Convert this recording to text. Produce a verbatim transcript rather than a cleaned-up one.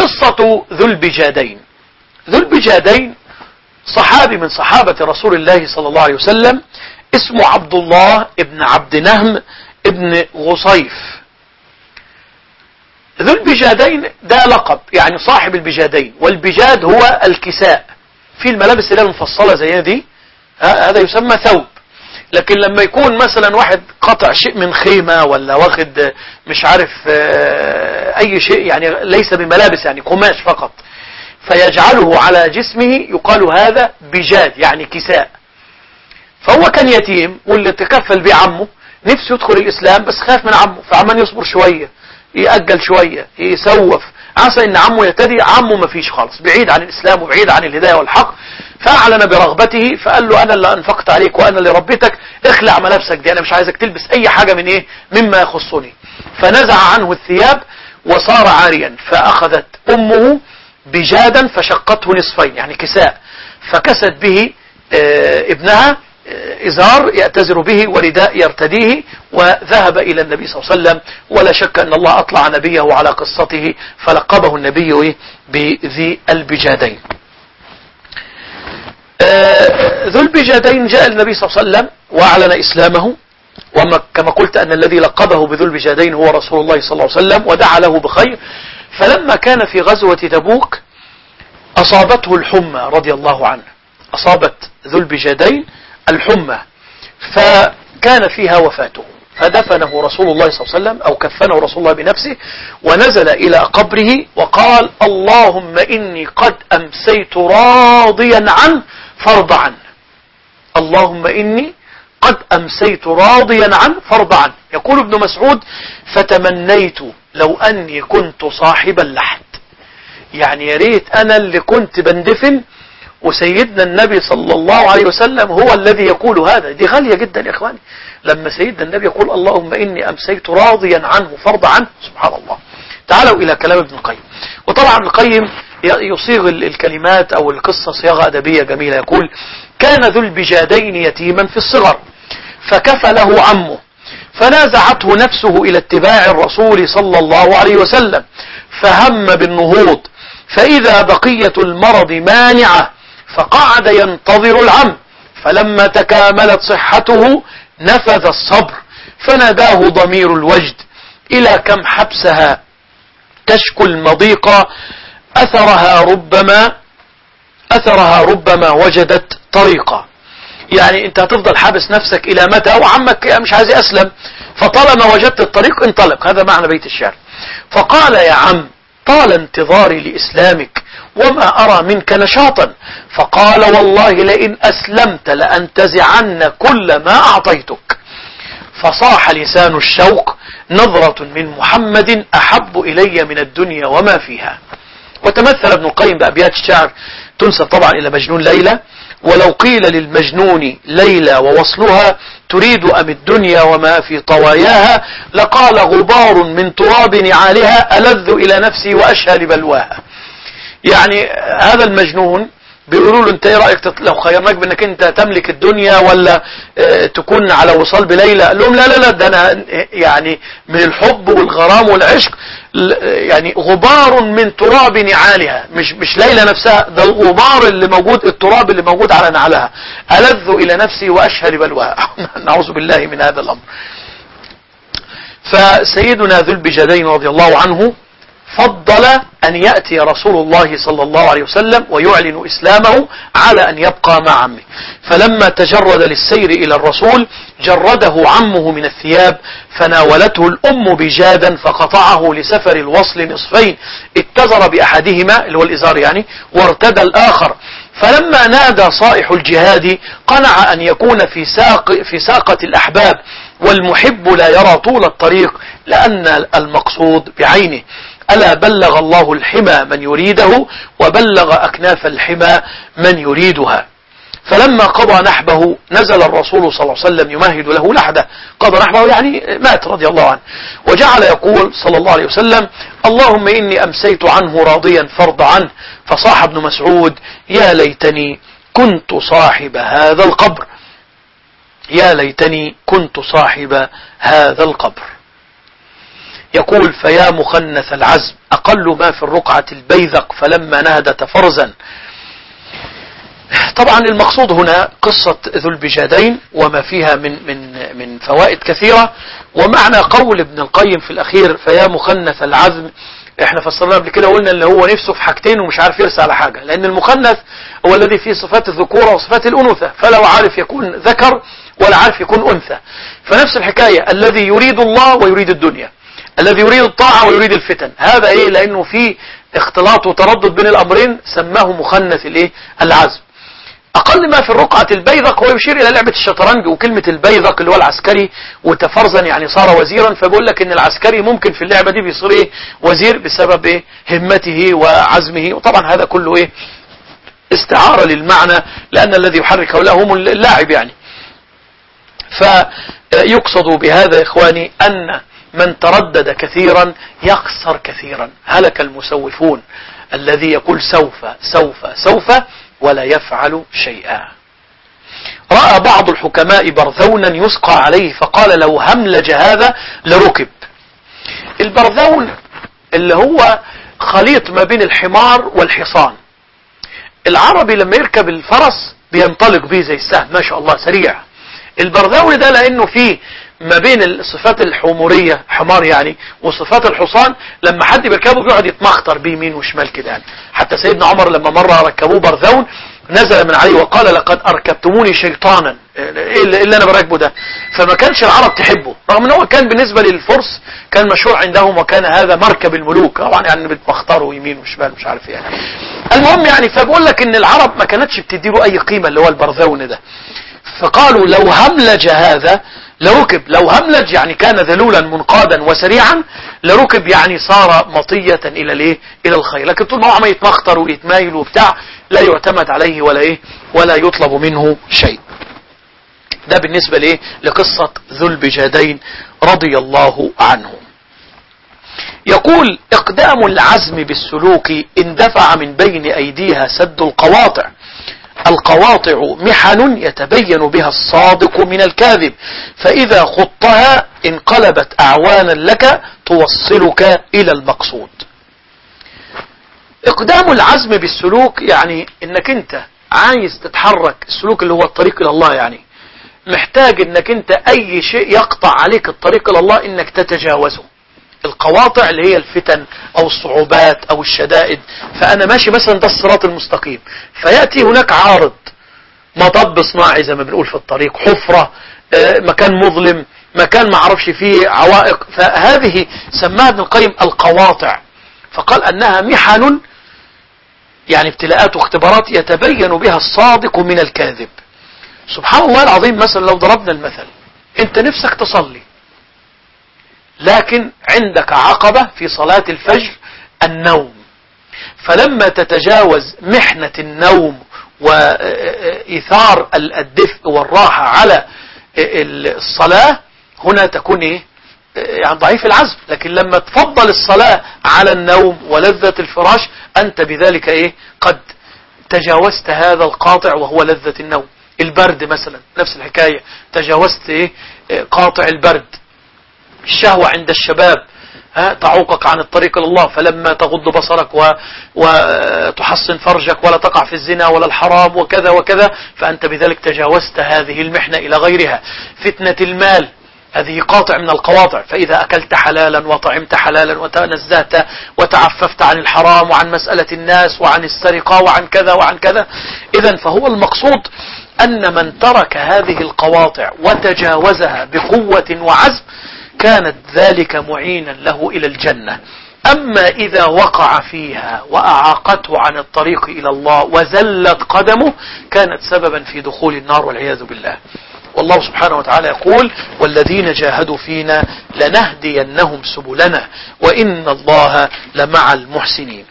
قصة ذو البجادين. ذو البجادين صحابي من صحابة رسول الله صلى الله عليه وسلم، اسمه عبد الله ابن عبد نهم ابن غصيف. ذو البجادين ده لقب، يعني صاحب البجادين، والبجاد هو الكساء في الملابس اللي المفصلة زي دي، هذا يسمى ثوب. لكن لما يكون مثلا واحد قطع شيء من خيمة ولا واخد مش عارف اي شيء، يعني ليس بملابس، يعني قماش فقط، فيجعله على جسمه، يقال هذا بجاد، يعني كساء. فهو كان يتيم، واللي تكفل به عمه نفسه يدخل الإسلام، بس خاف من عمه، فعمان يصبر شوية، يأجل شوية، يسوف، عسى ان عمه يهتدي. عمه ما فيش خالص، بعيد عن الإسلام وبعيد عن الهداية والحق. فأعلن برغبته، فقال له أنا اللي أنفقت عليك وأنا اللي ربيتك، اخلع ملابسك دي، أنا مش عايزك تلبس أي حاجة من إيه مما يخصني. فنزع عنه الثياب وصار عاريا. فأخذت أمه بجادا فشقته نصفين، يعني كساء، فكست به ابنها إزار يأتزر به ورداء يرتديه، وذهب إلى النبي صلى الله عليه وسلم. ولا شك أن الله أطلع نبيه على قصته، فلقبه النبي بذي البجادين. ذو البجادين جاء النبي صلى الله عليه وسلم وأعلن إسلامه، وكما قلت أن الذي لقبه بذو البجادين هو رسول الله صلى الله عليه وسلم، ودعا له بخير. فلما كان في غزوة تبوك أصابته الحمى رضي الله عنه، أصابت ذو البجادين الحمى، فكان فيها وفاته، فدفنه رسول الله صلى الله عليه وسلم، أو كفنه رسول الله بنفسه، ونزل إلى قبره وقال: اللهم إني قد أمسيت راضيا عنه فارض عنه. اللهم إني قد أمسيت راضيا عنه فارض عنه. يقول ابن مسعود: فتمنيت لو أني كنت صاحب اللحد، يعني يا ريت أنا اللي كنت بندفن وسيدنا النبي صلى الله عليه وسلم هو الذي يقول هذا. دي غالية جدا يا إخواني، لما سيدنا النبي يقول اللهم إني أمسيت راضيا عنه فارض عنه، سبحان الله. تعالوا إلى كلام ابن القيم. وطبعا ابن القيم يصيغ الكلمات أو القصة صياغة أدبية جميلة. يقول: كان ذو البجادين يتيما في الصغر، فكفله عمه، فنازعته نفسه إلى اتباع الرسول صلى الله عليه وسلم، فهم بالنهوض، فإذا بقية المرض مانعة، فقعد ينتظر العم. فلما تكاملت صحته نفذ الصبر، فناداه ضمير الوجد: إلى كم حبسها تشكو المضيق، أثرها ربما أثرها ربما وجدت طريقا. يعني انت هتفضل حابس نفسك إلى متى؟ وعمك مش عايز يسلم، فطالما وجدت الطريق انطلق. هذا معنى بيت الشعر. فقال: يا عم، طال انتظاري لإسلامك وما أرى منك نشاطا. فقال: والله لئن أسلمت لأنتزعن كل ما أعطيتك. فصاح لسان الشوق: نظرة من محمد أحب إلي من الدنيا وما فيها. وتمثل ابن القيم بأبيات الشعر تنسب طبعا إلى مجنون ليلى: ولو قيل للمجنون ليلى ووصلها تريد أم الدنيا وما في طواياها، لقال: غبار من تراب نعالها ألذ إلى نفسي وأشهى لبلواها. يعني هذا المجنون بيقولوا له: انت ايه رأيك لو خيرناك بانك انت تملك الدنيا ولا اه تكون على وصال بليلى؟ قال لهم: لا لا لا، ده انا يعني من الحب والغرام والعشق، يعني غبار من تراب نعالها، مش مش ليلى نفسها، ده الغبار اللي موجود، التراب اللي موجود على نعلها، ألذ إلى نفسي وأشهى لبلواها. نعوذ بالله من هذا الأمر. فسيدنا ذو البجادين رضي الله عنه فضل أن يأتي رسول الله صلى الله عليه وسلم ويعلن إسلامه على أن يبقى مع عمه. فلما تجرد للسير إلى الرسول جرده عمه من الثياب، فناولته الأم بجادا فقطعه لسفر الوصل نصفين، اتزر بأحدهما اللي هو الإزار يعني، وارتدى الآخر. فلما نادى صائح الجهاد قنع أن يكون في ساق في ساقة الأحباب، والمحب لا يرى طول الطريق لأن المقصود بعينه. ألا بلغ الله الحمى من يريده، وبلغ أكناف الحمى من يريدها. فلما قضى نحبه نزل الرسول صلى الله عليه وسلم يمهد له لحده. قضى نحبه يعني مات رضي الله عنه، وجعل يقول صلى الله عليه وسلم: اللهم إني أمسيت عنه راضيا فارض عنه. فصاح ابن مسعود: يا ليتني كنت صاحب هذا القبر، يا ليتني كنت صاحب هذا القبر. يقول فيا مخنث العزم أقل ما في الرقعة البيذق فلما نهدت فرزا. طبعا المقصود هنا قصة ذو البجادين وما فيها من من من فوائد كثيرة. ومعنى قول ابن القيم في الأخير فيا مخنث العزم، احنا فسرناه قبل كده وقلنا اللي هو نفسه في حاجتين ومش عارف يرسى على حاجة، لأن المخنث هو الذي فيه صفات الذكورة وصفات الأنوثة، فلو عارف يكون ذكر ولا عارف يكون أنثى. فنفس الحكاية الذي يريد الله ويريد الدنيا، الذي يريد الطاعة ويريد الفتن، هذا ايه؟ لأنه في اختلاط وتردد بين الأمرين سماه مخنث الايه؟ العزم. أقل ما في الرقعة البيذق، هو يشير إلى لعبة الشطرنج، وكلمة البيذق اللي هو العسكري، وتفرزا يعني صار وزيرا، فبقول لك إن العسكري ممكن في اللعبة دي بيصير إيه؟ وزير بسبب إيه؟ همته وعزمه. وطبعا هذا كله إيه؟ استعارة للمعنى، لأن الذي يحرك هؤلاء هم اللاعب يعني. فيقصد بهذا يا إخواني أن من تردد كثيرا يخسر كثيرا. هلك المسوفون الذي يقول سوف سوف سوف ولا يفعل شيئا. رأى بعض الحكماء برذونا يسقى عليه فقال لو هملج هذا لركب. البرذون اللي هو خليط ما بين الحمار والحصان. العربي لما يركب الفرس بينطلق به زي السهم ما شاء الله سريع. البرذون ده لأنه فيه ما بين الصفات الحمورية حمار يعني وصفات الحصان، لما حد بيركبه بيقعد يتمخطر بيه يمين وشمال كده يعني. حتى سيدنا عمر لما مرة ركبوه برذون نزل من عليه وقال لقد أركبتموني شيطانا، ايه اللي انا براكبه ده؟ فما كانش العرب تحبه، رغم ان هو كان بالنسبة للفرس كان مشهور عندهم وكان هذا مركب الملوك طبعا، يعني بتمخطروا يمين وشمال مش عارف يعني. المهم يعني فبقول لك ان العرب ما كانتش بتديله اي قيمة اللي هو البرذون ده، فقالوا لو هملج هذا لركب. لو هملج يعني كان ذلولا منقادا وسريعا، لركب يعني صار مطية الى الايه؟ الى الخير. لكن طول ما هو ما يتمخطر ويتمايل وبتاع لا يعتمد عليه ولا ايه؟ ولا يطلب منه شيء. ده بالنسبة ليه؟ لقصة ذو البجادين رضي الله عنه. يقول اقدام العزم بالسلوك اندفع من بين ايديها سد القواطع. القواطع محن يتبين بها الصادق من الكاذب، فإذا خضتها انقلبت أعوانا لك توصلك إلى المقصود. إقدام العزم بالسلوك يعني إنك أنت عايز تتحرك، السلوك اللي هو الطريق إلى الله يعني، محتاج إنك أنت أي شيء يقطع عليك الطريق إلى الله إنك تتجاوزه. القواطع اللي هي الفتن أو الصعوبات أو الشدائد. فأنا ماشي مثلا ده الصراط المستقيم، فيأتي هناك عارض، مطب صناعي زي ما بنقول في الطريق، حفرة، مكان مظلم، مكان ما عرفش فيه عوائق، فهذه سماها ابن القيم القواطع. فقال أنها محن يعني ابتلاءات واختبارات يتبين بها الصادق من الكاذب. سبحان الله العظيم. مثلا لو ضربنا المثل، انت نفسك تصلي لكن عندك عقبة في صلاة الفجر النوم، فلما تتجاوز محنة النوم وإثار الدفء والراحة على الصلاة، هنا تكون إيه؟ يعني ضعيف العزم. لكن لما تفضل الصلاة على النوم ولذة الفراش أنت بذلك إيه؟ قد تجاوزت هذا القاطع وهو لذة النوم. البرد مثلا نفس الحكاية، تجاوزت إيه؟ قاطع البرد. الشهوة عند الشباب ها تعوقك عن الطريق إلى الله، فلما تغض بصرك و... وتحصن فرجك ولا تقع في الزنا ولا الحرام وكذا وكذا، فأنت بذلك تجاوزت هذه المحنة إلى غيرها. فتنة المال هذه قاطع من القواطع، فإذا أكلت حلالا وطعمت حلالا وتنزهت وتعففت عن الحرام وعن مسألة الناس وعن السرقة وعن كذا وعن كذا، إذن فهو المقصود أن من ترك هذه القواطع وتجاوزها بقوة وعزم كانت ذلك معينا له إلى الجنة. أما إذا وقع فيها وأعاقته عن الطريق إلى الله وزلت قدمه كانت سببا في دخول النار والعياذ بالله. والله سبحانه وتعالى يقول والذين جاهدوا فينا لنهدينهم سبلنا وإن الله لمع المحسنين.